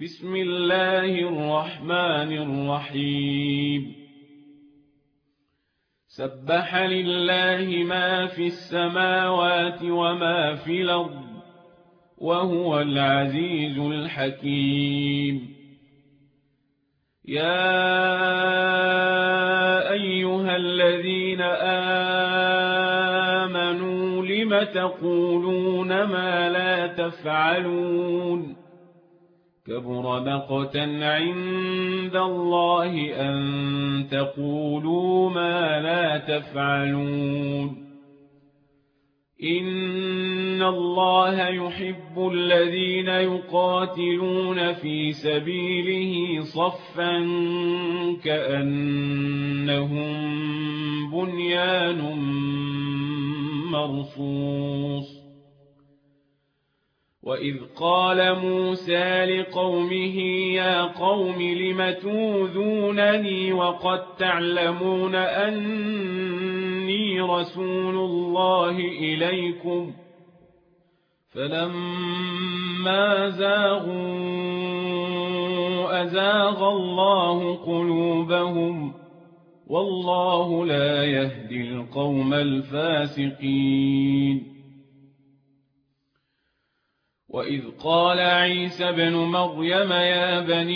بسم الله الرحمن الرحيم سبح لله ما في السماوات وما في الأرض وهو العزيز الحكيم يا أيها الذين آمنوا لم تقولون ما لا تفعلون كبر مقتا عند الله أن تقولوا ما لا تفعلون إن الله يحب الذين يقاتلون في سبيله صفا كأنهم بنيان مرصوص وإذ قال موسى لقومه يا قوم لم توذونني وقد تعلمون أني رسول الله إليكم فلما زاغوا أزاغ الله قلوبهم والله لا يهدي القوم الفاسقين وإذ قال عيسى ابن مريم يا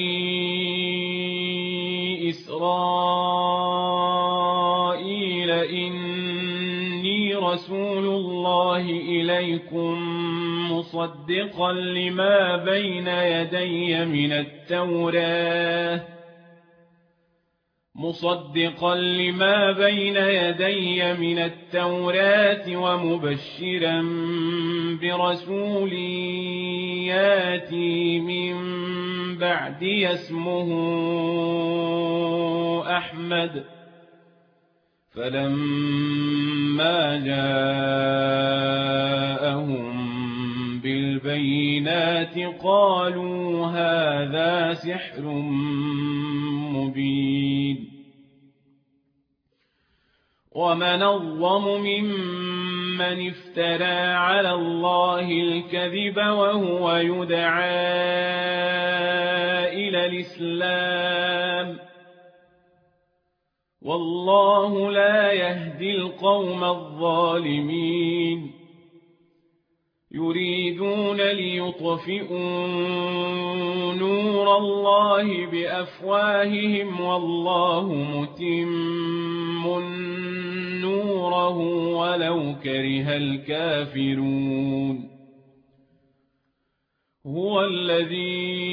بني إسرائيل إني رسول الله إليكم مصدقا لما بين يدي من التوراة ومبشرا برسول ياتي من بعدي اسمه أحمد فلما جاءهم بالبينات قالوا هذا سحر مبين ومن أظلم ممن افترى على الله الكذب وهو يدعى إلى الإسلام والله لا يهدي القوم الظالمين يريدون ليطفئوا نور الله بأفواههم والله متم نوره ولو كره الكافرون هو الذي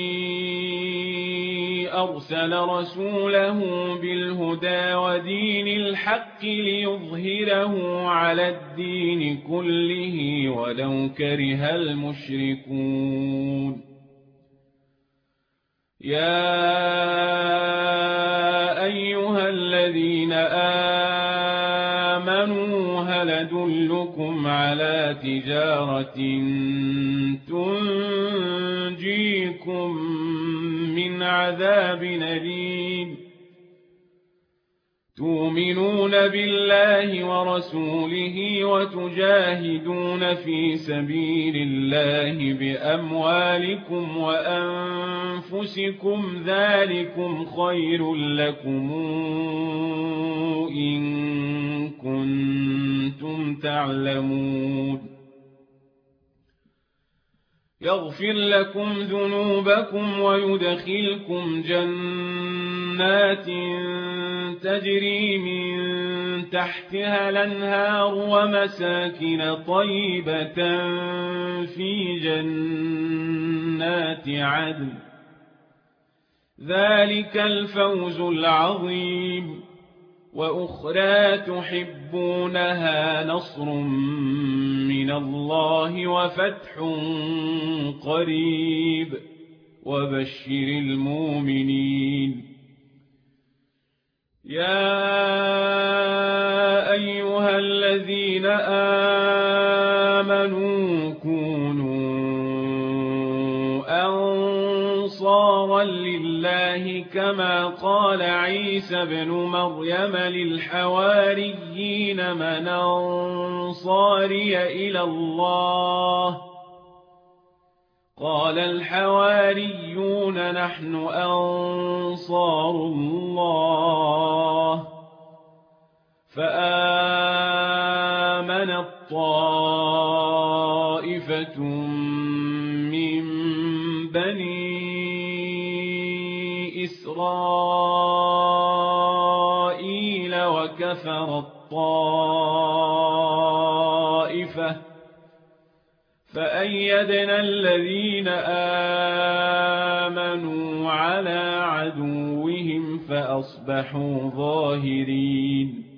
أرسل رسوله بالهدى ودين الحق ليظهره على الدين كله ولو كره المشركون يا أيها الذين آمنوا هل أدلكم على تجارة تنجيكم من عذاب أليم تؤمنون بالله ورسوله وتجاهدون في سبيل الله بأموالكم وأنفسكم ذلكم خير لكم إن كنتم تعلمون يغفر لكم ذنوبكم ويدخلكم جنات تجري من تحتها الأنهار ومساكن طيبة في جنات عدن ذلك الفوز العظيم وأخرى تحبونها نصر من الله وفتح قريب وبشر المؤمنين يا أيها الذين آمنوا كونوا أنصارا لله كما قال عيسى ابن مريم للحواريين من أنصاري إلى الله قال الحواريون نحن أنصار الله فآمنت طائفة من بني إسرائيل وكفرت طائفة فأيدنا الذين آمنوا على عدوهم فأصبحوا ظاهرين